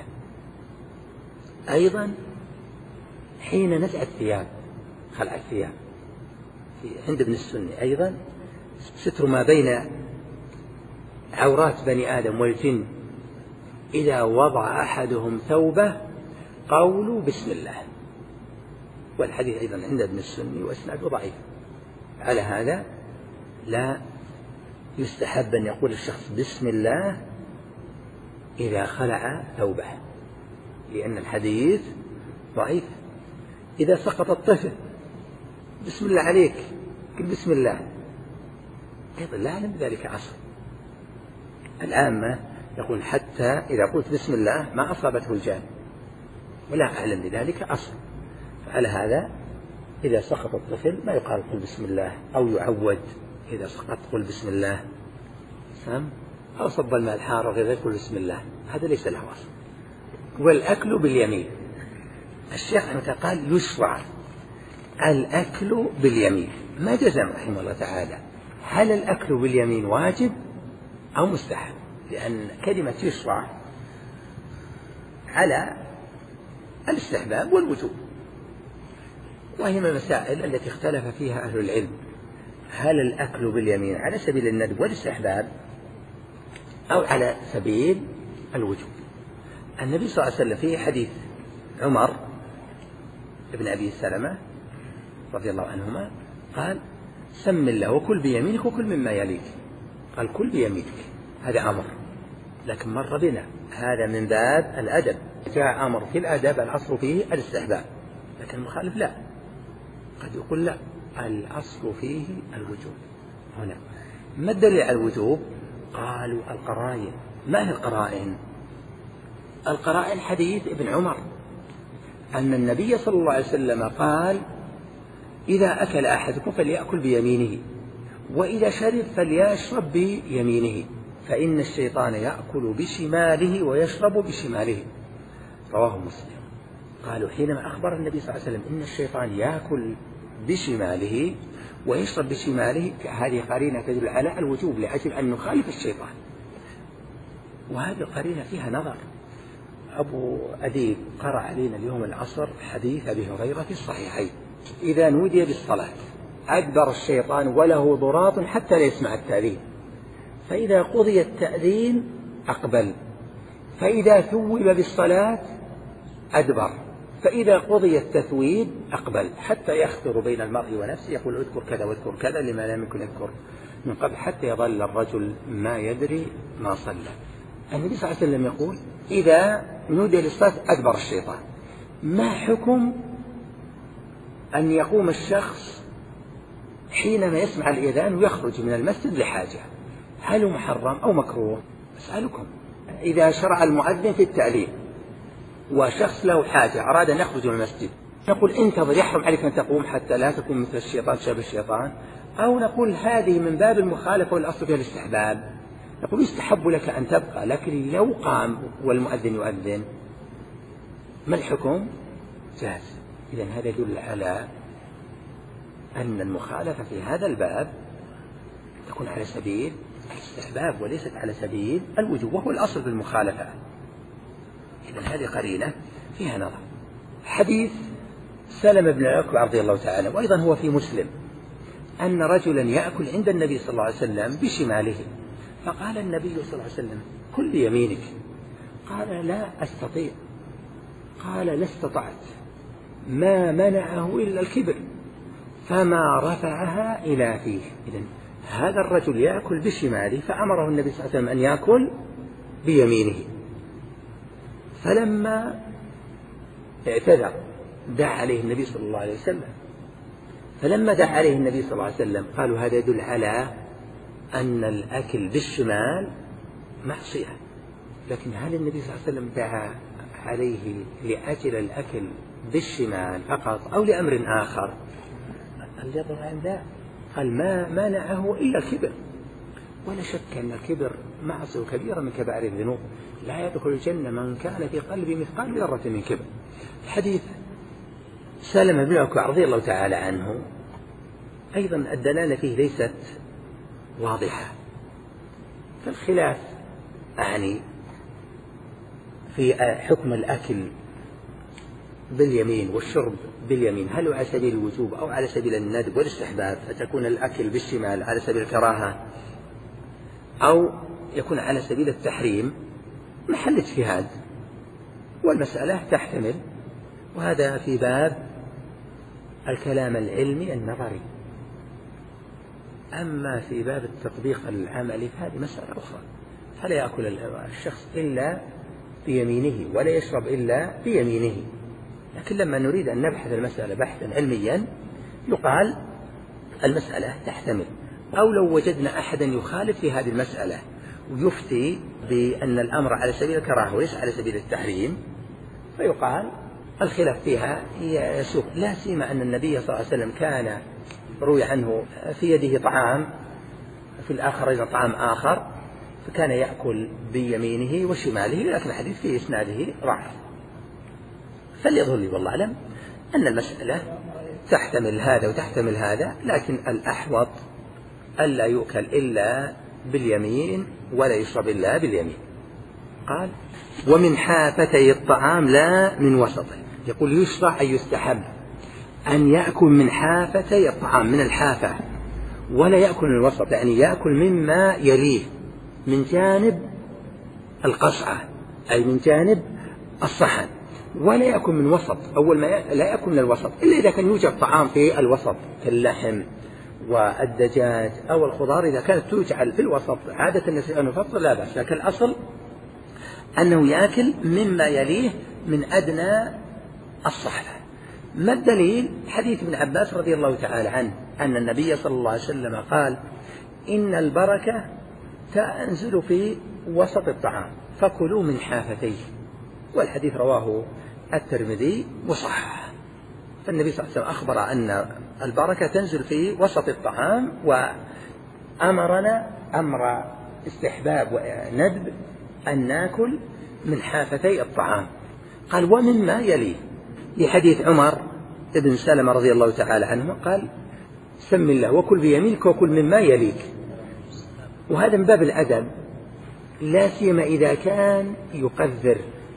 أيضا حين نزع الثياب، خلع الثياب عند ابن السني أيضا ستر ما بين عورات بني آدم والجن، إذا وضع أحدهم ثوبه قولوا بسم الله. والحديث أيضا عند ابن السني وإسناده ضعيف. على هذا لا يستحب أن يقول الشخص بسم الله إذا خلع ثوبه، لأن الحديث ضعيف. إذا سقط الطفل بسم الله عليك قل بسم الله، أيضا لا أعلم بذلك أصل. العامة يقول حتى إذا قلت بسم الله ما أصابته الجان، ولا أعلم بذلك أصل. فعلى هذا إذا سقط الطفل ما يقال قل بسم الله، أو يعود إذا سقط قل بسم الله، أو صب الماء الحار وغير قل بسم الله، هذا ليس له أصل. والأكل باليمين، الشيخ أنت قال يشرع الأكل باليمين، ما جزم رحمه الله تعالى هل الأكل باليمين واجب أو مستحب، لأن كلمة يشرع على الاستحباب والوجوب، وهي من المسائل التي اختلف فيها أهل العلم، هل الأكل باليمين على سبيل الندب والاستحباب أو على سبيل الوجوب. النبي صلى الله عليه وسلم في حديث عمر ابن أبي سلمة رضي الله عنهما قال سم الله وكل بيمينك وكل مما يليك، قال كل بيمينك، هذا أمر، لكن مر بنا هذا من باب الأدب. جاء أمر في الأدب الأصل فيه الاستحباب، لكن المخالف لا، قد يقول لا الأصل فيه الوجوب. هنا ما الدليل على الوجوب؟ قالوا القرائن. ما هي القرائن؟ القرائن حديث ابن عمر أن النبي صلى الله عليه وسلم قال إذا أكل أحدكم فليأكل بيمينه، وإذا شرب فليشرب بيمينه، فإن الشيطان يأكل بشماله ويشرب بشماله، رواه مسلم. قالوا حينما أخبر النبي صلى الله عليه وسلم إن الشيطان يأكل بشماله ويشرب بشماله، هذه قرينة تدل على الوجوب لأجل أن نخالف الشيطان، وهذه القرينة فيها نظر. أبو أديب قرأ علينا اليوم العصر حديث أبي هريرة في الصحيحين إذا نودي بالصلاة أدبر الشيطان وله ضراط حتى لا يسمع التأذين، فإذا قضي التأذين أقبل، فإذا ثوب بالصلاة أدبر، فإذا قضي التثويب أقبل، حتى يخطر بين المرء ونفسه يقول اذكر كذا واذكر كذا لما لم يكن يذكر من قبل، حتى يظل الرجل ما يدري ما صلى. النبي صلى الله عليه وسلم يقول إذا نودي للصلاة أدبر الشيطان. ما حكم أن يقوم الشخص حينما يسمع الإذان ويخرج من المسجد لحاجة؟ هل هو محرم أو مكروه؟ أسألكم. إذا شرع المؤذن في التعليم وشخص له حاجة أراد أن يخرج من المسجد، نقول انتظر يحرم عليك أن تقوم حتى لا تكون مثل الشيطان شبه الشيطان، أو نقول هذه من باب المخالفة والأصل فيها الاستحباب، نقول يستحب لك أن تبقى، لكن لو قام والمؤذن يؤذن ما الحكم؟ جاز. إذن هذا يدل على أن المخالفة في هذا الباب تكون على سبيل الاستحباب وليست على سبيل الوجوب، وهو الأصل بالمخالفة. إذن هذه قرينة فيها نظر. حديث سلمة بن الأكوع رضي الله تعالى، وأيضا هو في مسلم، أن رجلا يأكل عند النبي صلى الله عليه وسلم بشماله، فقال النبي صلى الله عليه وسلم كل بيمينك، قال لا أستطيع، قال لا استطعت، ما منعه إلا الكبر، فما رفعها إلى فيه. إذن هذا الرجل يأكل بشماله، فأمره النبي صلى الله عليه وسلم أن يأكل بيمينه، فلما اعتذر دعا عليه النبي صلى الله عليه وسلم، فلما دعا عليه النبي صلى الله عليه وسلم قالوا هذا يدل على أن الأكل بالشمال معصية، لكن هل النبي صلى الله عليه وسلم دعا عليه لأجل الأكل بالشمال فقط أو لأمر آخر؟ الجواب عن ذا قال ما مانعه إلا الكبر، ولا شك أن الكبر معصية كبيرة من كبائر الذنوب، لا يدخل الجنة من كان في قلبه مثقال ذرة من كبر. الحديث سلمة بن أكوع رضي الله تعالى عنه أيضا الدلالة فيه ليست واضحة، فالخلاف أعني في حكم الأكل باليمين والشرب باليمين، هل على سبيل الوجوب أو على سبيل الندب والاستحباب، فتكون الأكل بالشمال على سبيل الكراهة أو يكون على سبيل التحريم، محل اجتهاد والمسألة تحتمل، وهذا في باب الكلام العلمي النظري. أما في باب التطبيق العملي فهذه مسألة أخرى، فلا يأكل الشخص إلا بيمينه ولا يشرب إلا بيمينه، لكن لما نريد أن نبحث المسألة بحثا علميا يقال المسألة تحتمل. أو لو وجدنا أحدا يخالف في هذه المسألة ويفتي بأن الأمر على سبيل الكراهة وليس على سبيل التحريم، فيقال الخلاف فيها يسوق، لا سيما أن النبي صلى الله عليه وسلم كان روي عنه في يده طعام في الآخر أيضا طعام آخر، فكان يأكل بيمينه وشماله، لكن الحديث فيه إسناده ضعف. فليظهر لي والله أعلم أن المسألة تحتمل هذا وتحتمل هذا، لكن الأحوط ألا يؤكل إلا باليمين ولا يشرب إلا باليمين. قال ومن حافتي الطعام لا من وسطه، يقول يشرع أن يستحب أن يأكل من حافتي الطعام، من الحافة، ولا يأكل من الوسط، يعني يأكل مما يليه من جانب القصعة أي من جانب الصحن، ولا يأكل من وسط، أول ما لا يأكل من الوسط إلا إذا كان يوجد طعام في الوسط كاللحم والدجاج أو الخضار، إذا كانت تجعل في الوسط عادة أن نفضل لا بأس، لكن الأصل أنه يأكل مما يليه من أدنى الصحفة. ما الدليل؟ حديث ابن عباس رضي الله تعالى عنه أن النبي صلى الله عليه وسلم قال إن البركة تنزل في وسط الطعام فكلوا من حافتيه، والحديث رواه الترمذي وصححه. فالنبي صلى الله عليه وسلم أخبر أن البركة تنزل في وسط الطعام، وأمرنا أمر استحباب وندب أن نأكل من حافتي الطعام. قال ومما يليه، لحديث عمر بن سلمة رضي الله تعالى عنه قال سم الله وكل بيمينك وكل مما يليك، وهذا من باب الأدب، لا سيما إذا كان يقذر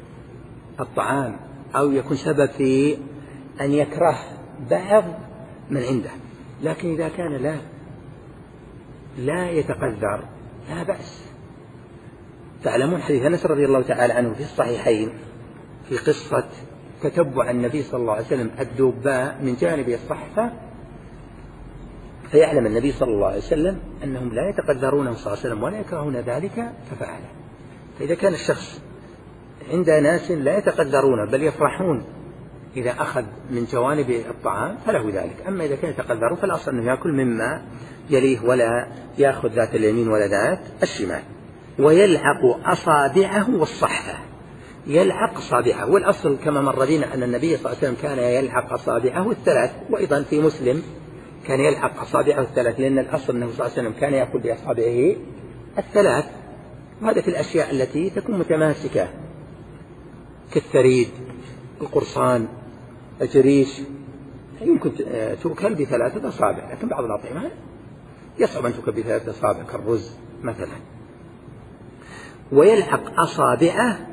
الطعام أو يكون سبب في أن يكره بعض من عنده، لكن إذا كان لا لا يتقذر لا بأس. تعلمون حديث أنس رضي الله تعالى عنه في الصحيحين في قصة تتبع النبي صلى الله عليه وسلم الدباء من جانب الصحفة، فيعلم النبي صلى الله عليه وسلم أنهم لا يتقدرونه صلى الله عليه وسلم ولا يكرهون ذلك ففعل. فإذا كان الشخص عند ناس لا يتقدرونه بل يفرحون إذا أخذ من جوانب الطعام فله ذلك، أما إذا كان يتقدرون فالأصل أنه يأكل مما يليه ولا يأخذ ذات اليمين ولا ذات الشمال. ويلعق أصابعه والصحفة، يلعق أصابعه، والأصل كما مر بنا أن النبي صلى الله عليه وسلم كان يلعق أصابعه الثلاث، وأيضا في مسلم كان يلعق أصابعه الثلاث، لأن الأصل أنه صلى الله عليه وسلم كان يأكل بأصابعه الثلاث، وهذا في الأشياء التي تكون متماسكة كالثريد القرصان الجريش يمكن تؤكل بثلاثة أصابع، لكن بعض الأطعمة يصعب أن تؤكل بثلاثة أصابع كالرز مثلا. ويلحق أصابعه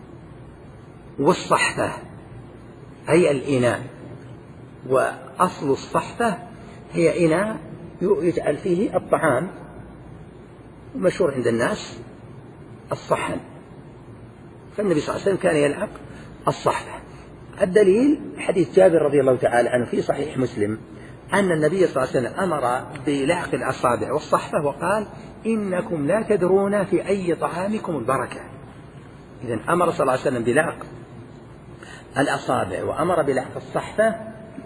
والصحفة أي الإناء، وأصل الصحفة هي إناء يجعل فيه الطعام، ومشهور عند الناس الصحن، فالنبي صلى الله عليه وسلم كان يلحق الصحفة. الدليل حديث جابر رضي الله تعالى عنه في صحيح مسلم أن النبي صلى الله عليه وسلم أمر بلحق الأصابع والصحفة وقال إنكم لا تدرون في أي طعامكم البركة. إذن أمر صلى الله عليه وسلم بلحق الأصابع وأمر بلحق الصحفة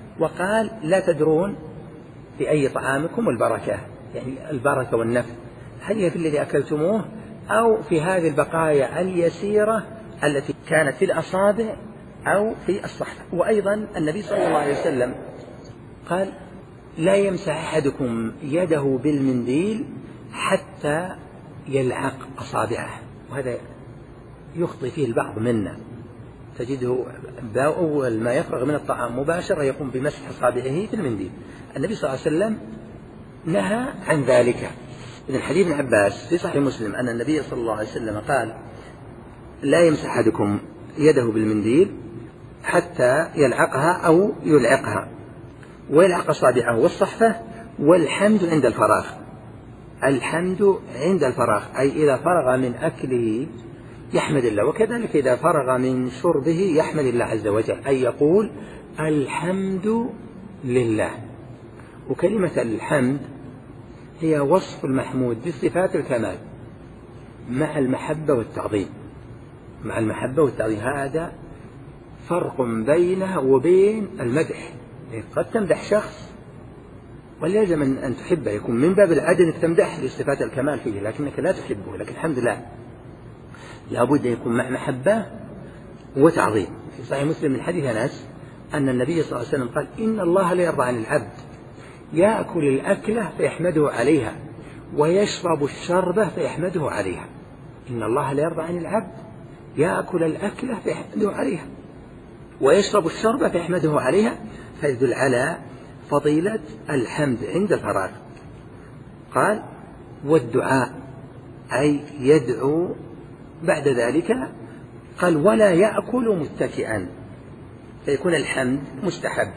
وقال لا تدرون في أي طعامكم البركة، يعني البركة والنفع هل هي في الذي أكلتموه أو في هذه البقايا اليسيرة التي كانت في الأصابع أو في الصحفة. وأيضا النبي صلى الله عليه وسلم قال لا يمسح أحدكم يده بالمنديل حتى يلعق أصابعه، وهذا يخطئ فيه البعض منا، تجده أول ما يفرغ من الطعام مباشرة يقوم بمسح أصابعه في المنديل. النبي صلى الله عليه وسلم نهى عن ذلك. من حديث ابن عباس في صحيح مسلم أن النبي صلى الله عليه وسلم قال لا يمسح أحدكم يده بالمنديل حتى يلعقها أو يلعقها ويلعق أصابعه والصحفة، والحمد عند الفراغ. الحمد عند الفراغ أي إذا فرغ من أكله يحمد الله، وكذلك إذا فرغ من شربه يحمد الله عز وجل، أي يقول الحمد لله. وكلمة الحمد هي وصف المحمود بصفات الكمال مع المحبة والتعظيم. مع المحبة والتعظيم هذا فرق بينه وبين المدح. قد تمدح شخص ولازم أن تحبه، يكون من باب العدل أنك تمدح لصفات الكمال فيه لكنك لا تحبه، لكن الحمد لله لابد أن يكون مع محبة وتعظيم. في صحيح مسلم من حديث أنس أن النبي صلى الله عليه وسلم قال إن الله لا يرضى عن العبد يأكل الأكلة فيحمده عليها ويشرب الشربة فيحمده عليها. إن الله لا يرضى عن العبد يأكل الأكلة فيحمده عليها ويشرب الشربة فيحمده عليها، فيدل على فضيلة الحمد عند الفراغ. قال والدعاء أي يدعو بعد ذلك. قال ولا يأكل متكئا، فيكون الحمد مستحب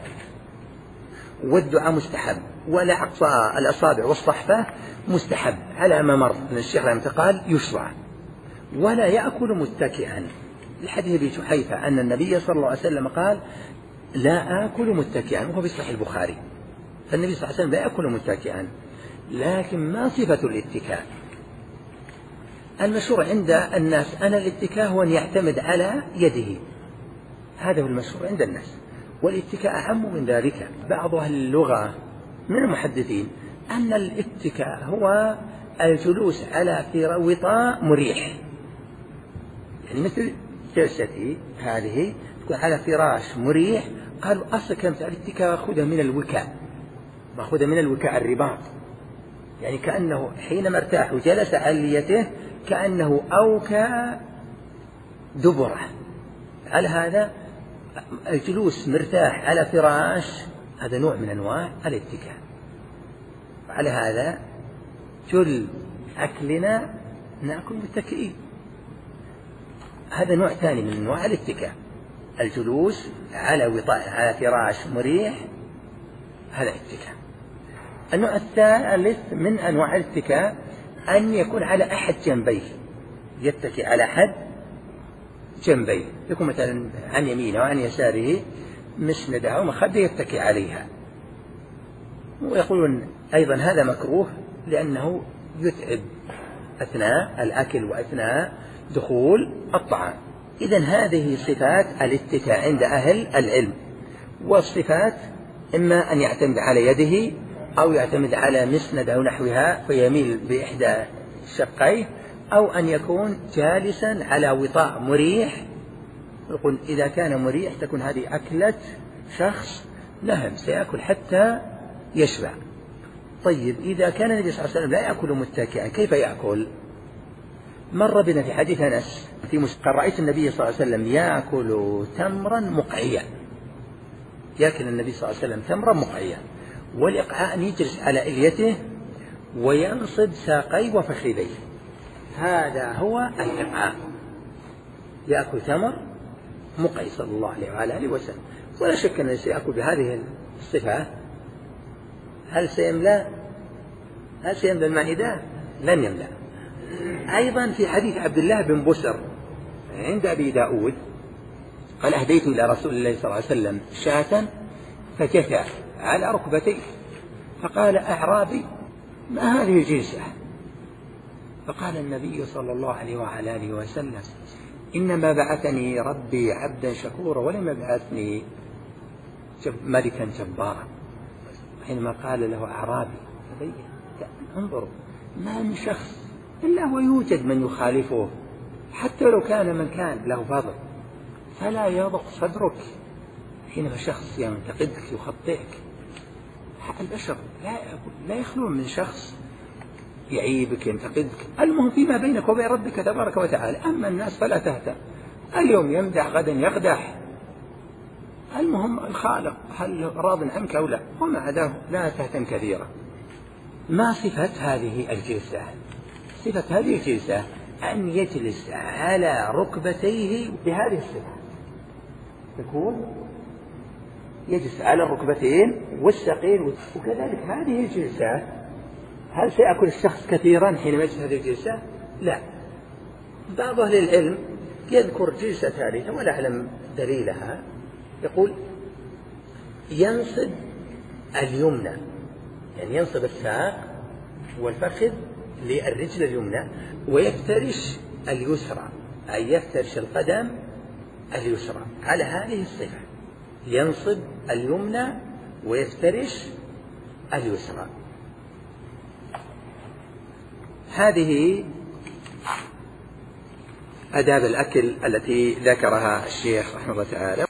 والدعاء مستحب ولعق الأصابع والصحفة مستحب على ما مر من الشيخ رحمه الله قال يشرع. ولا يأكل متكئا لحديث ابي جحيفة أن النبي صلى الله عليه وسلم قال لا آكل متكئا، وهو في صحيح البخاري. فالنبي صلى الله عليه وسلم لا يأكل متكئا، لكن ما صفة الاتكاء؟ المشهور عند الناس أن الاتكاء هو أن يعتمد على يده، هذا هو المشهور عند الناس، والاتكاء أعم من ذلك. بعض أهل اللغة من المحدثين أن الاتكاء هو الجلوس على وطاء مريح، يعني مثل جلستي هذه تكون على فراش مريح. قالوا أصل كلمة الاتكاء أخذها من الوكاء، مأخوذة من الوكاء الرباط، يعني كأنه حينما ارتاح وجلس على ليته كأنه أوكى دبره. على هذا الجلوس مرتاح على فراش هذا نوع من أنواع الاتكاء. على هذا جل أكلنا نأكل متكئين، هذا نوع ثاني من أنواع الاتكاء، الجلوس على وطاء على فراش مريح، هذا اتكاء. النوع الثالث من أنواع الاتكاء أن يكون على أحد جنبيه، يتكئ على أحد جنبيه، يكون مثلا عن يمينه وعن يساره مسندة أو مخدة يتكئ عليها. ويقولون أيضا هذا مكروه لأنه يتعب أثناء الأكل وأثناء دخول الطعام. إذن هذه صفات الاتكاء عند أهل العلم. والصفات إما أن يعتمد على يده أو يعتمد على مسند أو نحوها فيميل بإحدى شقيه، أو أن يكون جالسا على وطاء مريح. يقول إذا كان مريح تكون هذه أكلة شخص نهم سيأكل حتى يشبع. طيب إذا كان النبي صلى الله عليه وسلم لا يأكل متكئا كيف يأكل؟ مر بنا في حديث أنس في مسقر رأيت النبي صلى الله عليه وسلم يأكل تمرا مقعيا، يأكل النبي صلى الله عليه وسلم تمرا مقعيا، والإقعاء أن يجلس على إليته وينصب ساقيه وفخذيه، هذا هو الإقعاء، يأكل تمر مقعي صلى الله عليه وعلى آله وسلم. ولا شك أنه سيأكل بهذه الصفة. هل سيملأ؟ هل سيملأ المائدة؟ لن يملأ. أيضا في حديث عبد الله بن بسر عند أبي داود قال أهديت إلى رسول الله صلى الله عليه وسلم شاة فجثى على ركبتيه، فقال أعرابي ما هذه الجلسة؟ فقال النبي صلى الله عليه وعلى آله وسلم إنما بعثني ربي عبدا شكورا ولم يبعثني ملكا جبارا. حينما قال له أعرابي انظروا ما من شخص إلا ويوجد من يخالفه حتى لو كان من كان له فضل، فلا يضق صدرك حينما شخص ينتقدك يخطئك. البشر لا لا يخلون من شخص يعيبك ينتقدك، المهم فيما بينك وبين ربك تبارك وتعالى. أما الناس فلا تهتم، اليوم يمدح غدا يقدح، المهم الخالق هل راض عنك أو لا، وما عداه لا تهتم كثيرا. ما صفة هذه الجلسة؟ صفة هذه الجلسة أن يجلس على ركبتيه بهذه الصفة، يكون يجلس على الركبتين والساقين. وكذلك هذه الجلسة هل سيأكل الشخص كثيرا حينما يجلس هذه الجلسة؟ لا. بعض أهل العلم يذكر جلسة ثالثة ولا أعلم دليلها، يقول ينصب اليمنى، يعني ينصب الساق والفخذ للرجل اليمنى ويفترش اليسرى، أي يفترش القدم اليسرى على هذه الصفة، ينصب اليمنى ويفترش اليسرى. هذه آداب الأكل التي ذكرها الشيخ رحمه الله تعالى.